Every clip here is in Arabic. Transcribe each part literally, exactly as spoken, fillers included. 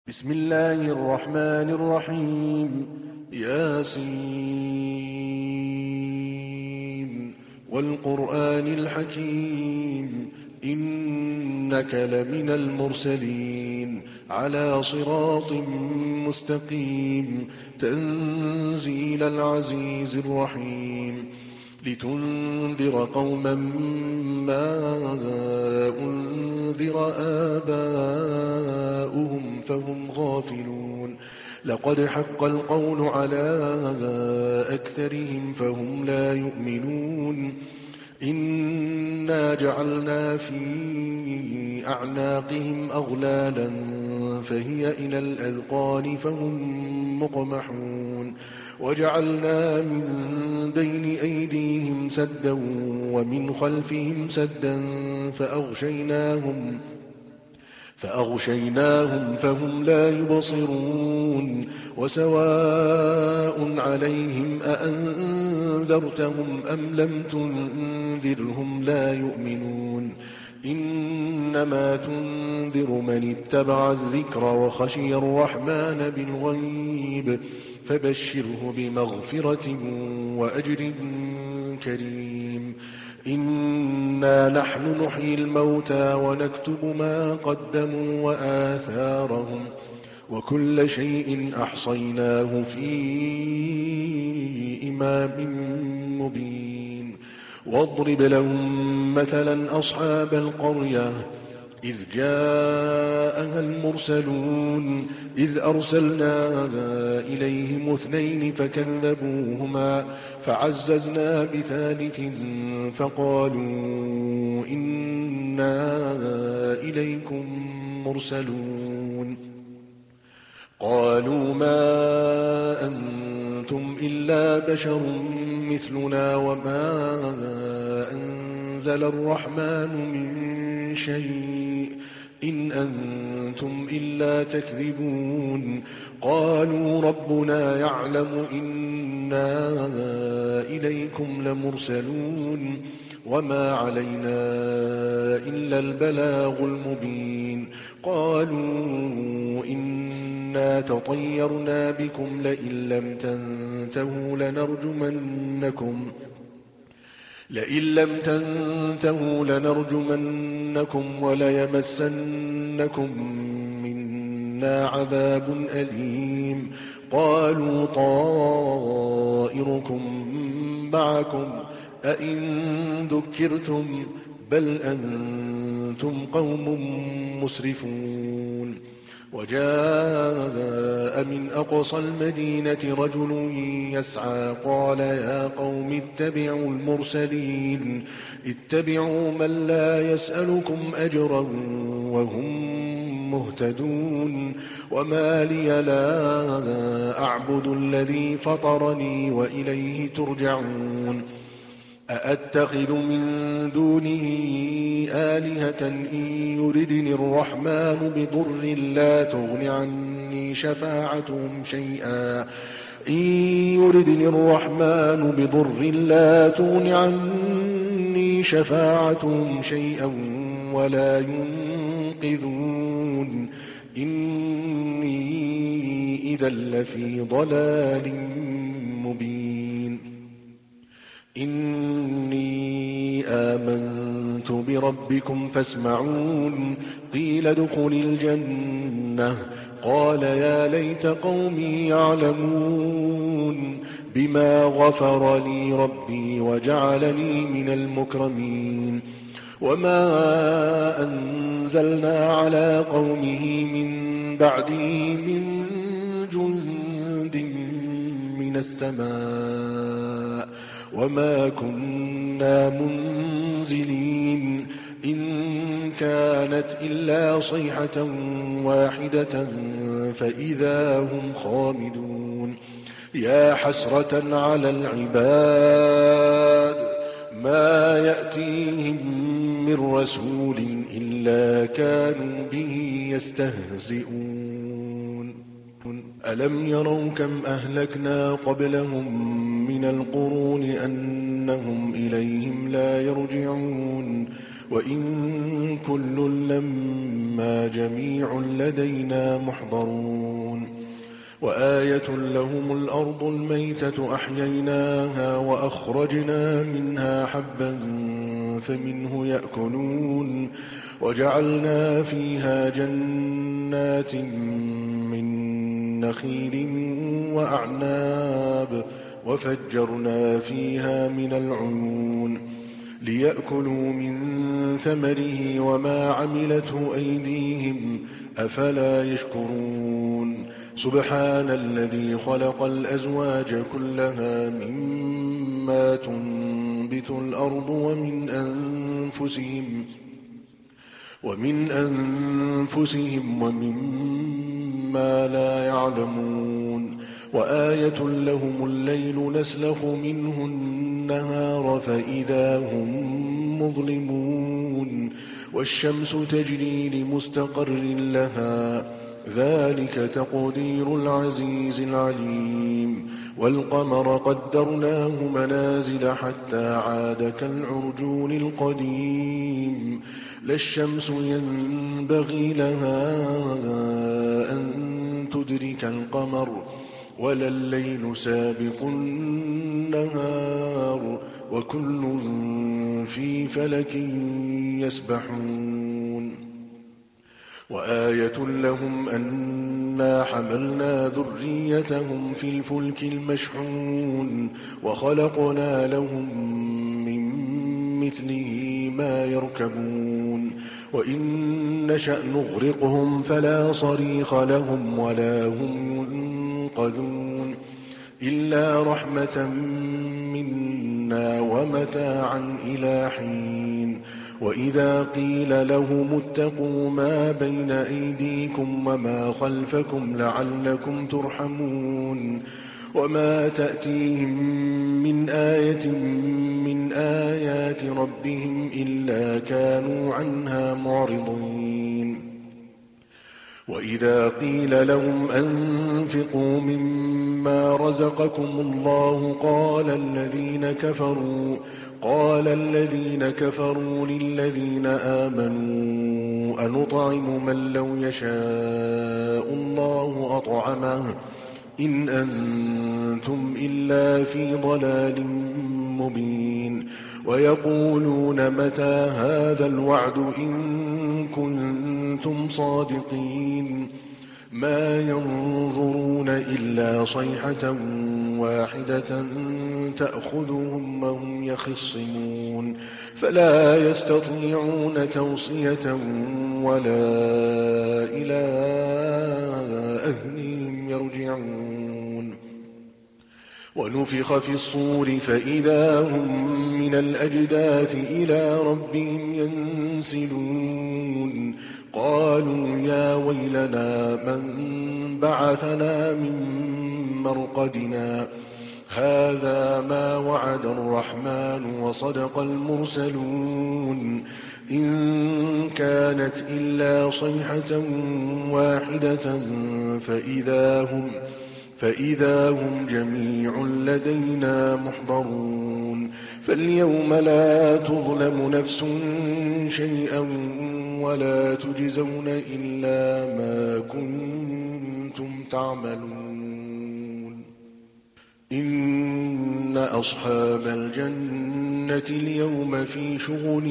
بسم الله الرحمن الرحيم. ياسين والقرآن الحكيم إنك لمن المرسلين على صراط مستقيم تنزيل العزيز الرحيم لتنذر قوما ما أنذر آباؤهم فهم غافلون لقد حق القول على أكثرهم فهم لا يؤمنون إنا جعلنا في أعناقهم أغلالا فهي إلى الأذقان فهم مقمحون وجعلنا من بين أيديهم سدا ومن خلفهم سدا فأغشيناهم فأغشيناهم فهم لا يبصرون وسواء عليهم أأنذرتهم أم لم تنذرهم لا يؤمنون إنما تنذر من اتبع الذكر وخشي الرحمن بالغيب فبشره بمغفرة وأجر كريم إنا نحن نحيي الموتى ونكتب ما قدموا وآثارهم وكل شيء أحصيناه في إمام مبين واضرب لهم مثلا أصحاب القرية إذ جاءها المرسلون إذ أرسلنا إليهم اثنين فكذبوهما فعززنا بثالث فقالوا إنا إليكم مرسلون قالوا ما أنتم إلا بشر مثلنا وما أنزل الرحمن من شيء إن أنتم إلا تكذبون قالوا ربنا يعلم إنا إليكم لمرسلون وما علينا إلا البلاغ المبين قالوا إنا تطيرنا بكم لئن لم تنتهوا لنرجمنكم لئن لم تنتهوا لنرجمنكم وليمسنكم منا عذاب أليم قالوا طائركم معكم أئن ذكرتم بل أنتم قوم مسرفون وجاء من أقصى المدينة رجل يسعى قال يا قوم اتبعوا المرسلين اتبعوا من لا يسألكم أجرا وهم مهتدون وما لي لا أعبد الذي فطرني وإليه ترجعون أأتخذ من دونه آلهة إن يردني الرحمن بضر لا تغن عني شفاعتهم شيئا إن يردني الرحمن بضر لا تغن عني شفاعتهم شيئا ولا ينقذون إني إذا لفي ضلال مبين إني آمنت بربكم فاسمعون قيل ادخل الجنة قال يا ليت قومي يعلمون بما غفر لي ربي وجعلني من المكرمين وما أنزلنا على قومه من بعده من جند من السماء وما كنا منزلين إن كانت إلا صيحة واحدة فإذا هم خامدون يا حسرة على العباد ما يأتيهم من رسول إلا كانوا به يستهزئون ألم يروا كم أهلكنا قبلهم من القرون أنهم إليهم لا يرجعون وإن كل لما جميع لدينا محضرون وآية لهم الأرض الميتة أحييناها وأخرجنا منها حبا فمنه يأكلون وجعلنا فيها جنات من نخيل وأعناب وفجرنا فيها من العيون ليأكلوا من ثمره وما عملته أيديهم أفلا يشكرون سبحان الذي خلق الأزواج كلها مما تنبت الأرض ومن أنفسهم ومن أنفسهم ومما لا يعلمون وآية لهم الليل نسلخ منه النهار فإذا هم مظلمون والشمس تجري لمستقر لها ذلك تقدير العزيز العليم والقمر قدرناه منازل حتى عاد كالعرجون القديم لا الشمس ينبغي لها أن تدرك القمر ولا الليل سابق النهار وكل في فلك يسبحون وآية لهم أنا حملنا ذريتهم في الفلك المشحون وخلقنا لهم من مثله ما يركبون وإن نشأ نغرقهم فلا صريخ لهم ولا هم ينقذون إلا رحمة منا ومتاعا إلى حين وإذا قيل لهم اتقوا ما بين أيديكم وما خلفكم لعلكم ترحمون وما تأتيهم من آية من آيات ربهم إلا كانوا عنها معرضين وإذا قيل لهم أنفقوا مما رزقكم الله قال الذين كفروا قال الذين كفروا للذين آمنوا أنطعم من لو يشاء الله أطعمه إن أنتم إلا في ضلال مبين ويقولون متى هذا الوعد إن كنتم صادقين ما ينظرون إلا صيحة واحدة تأخذهم وهم يخصمون فلا يستطيعون توصية ولا إلى أهلهم يرجعون ونفخ في الصور فإذا هم من الأجداث إلى ربهم ينسلون قالوا يا ويلنا من بعثنا من مرقدنا هذا ما وعد الرحمن وصدق المرسلون إن كانت إلا صيحة واحدة فإذا هم فإذا هم جميع لدينا محضرون فاليوم لا تظلم نفس شيئا ولا تجزون إلا ما كنتم تعملون إن أصحاب الجنة اليوم في شغل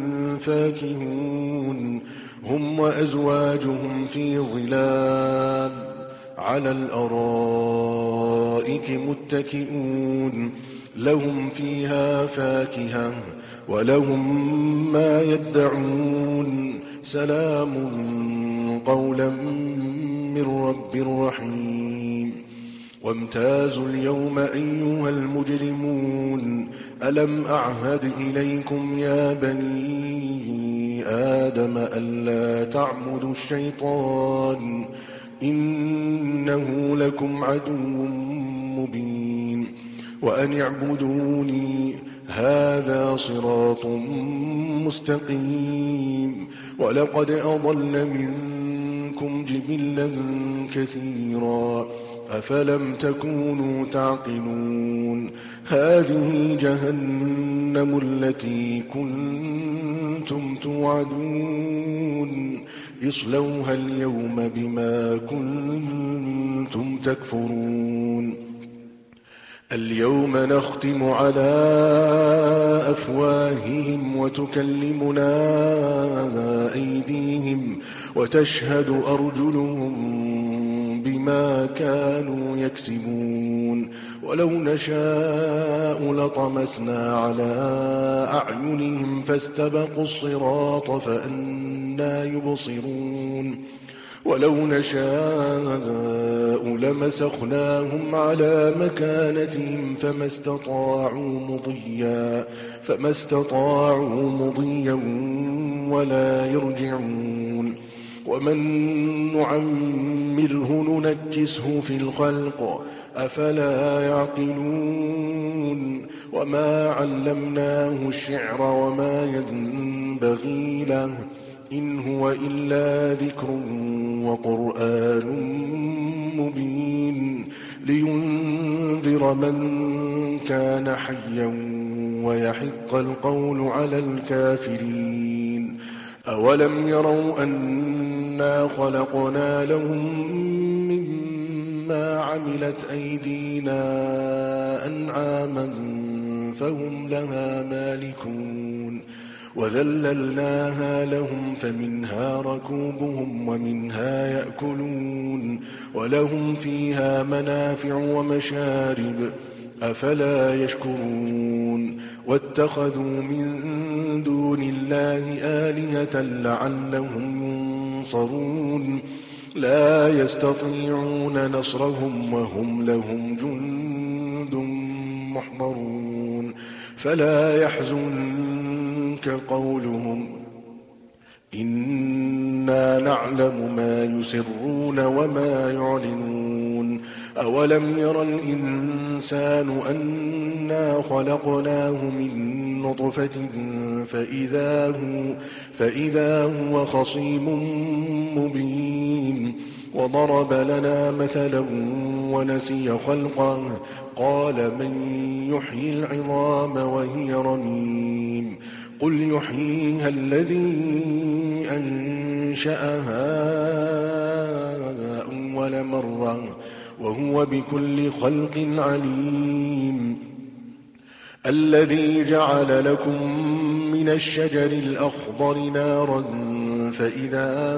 فاكهون هم وأزواجهم في ظلال على الأرائك متكئون لهم فيها فاكهة ولهم ما يدعون سلام قولا من رب رحيم وامتازوا اليوم أيها المجرمون ألم أعهد إليكم يا بني آدم ألا تعبدوا الشيطان إنه لكم عدو مبين وأن اعبدوني هذا صراط مستقيم ولقد أضل منكم منكم جبلا كثيرا أفلم تكونوا تعقلون هذه جهنم التي كنتم توعدون اصلوها اليوم بما كنتم تكفرون اليوم نختم على أفواههم وتكلمنا أيديهم وتشهد أرجلهم بما كانوا يكسبون ولو نشاء لطمسنا على أعينهم فاستبقوا الصراط فأنى يبصرون ولو نشاء لمسخناهم على مكانتهم فما استطاعوا مضيا فما استطاعوا مضيا ولا يرجعون ومن نعمره ننكسه في الخلق أفلا يعقلون وما علمناه الشعر وما ينبغي له إن هو إلا ذكر وقرآن مبين لينذر من كان حيا ويحق القول على الكافرين أولم يروا أنا خلقنا لهم مما عملت أيدينا أنعاما فهم لها مالكون وذللناها لهم فمنها ركوبهم ومنها يأكلون ولهم فيها منافع ومشارب أفلا يشكرون واتخذوا من دون الله آلهة لعلهم ينصرون لا يستطيعون نصرهم وهم لهم جند محضرون فلا يحزنك قولهم إنا نعلم ما يسرون وما يعلنون أولم ير الإنسان أنا خلقناه من نطفة فإذا هو, فإذا هو خصيم مبين وضرب لنا مثلا ونسي خلقه قال من يحيي العظام وهي رميم قل يحييها الذي أنشأها أول مرة وهو بكل خلق عليم الذي جعل لكم من الشجر الأخضر نارا فإذا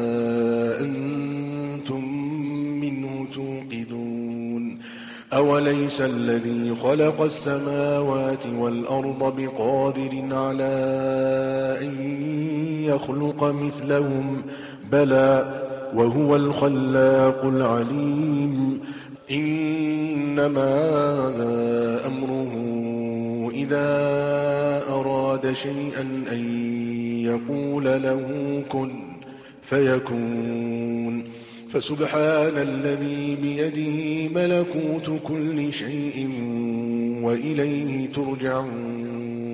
أنتم منه توقدون أوليس الذي خلق السماوات والأرض بقادر على أن يخلق مثلهم بلى وهو الخلاق العليم إنما أمره إذا أراد شيئا أن يقول له كن فيكون فسبحان الذي بيده ملكوت كل شيء وإليه ترجعون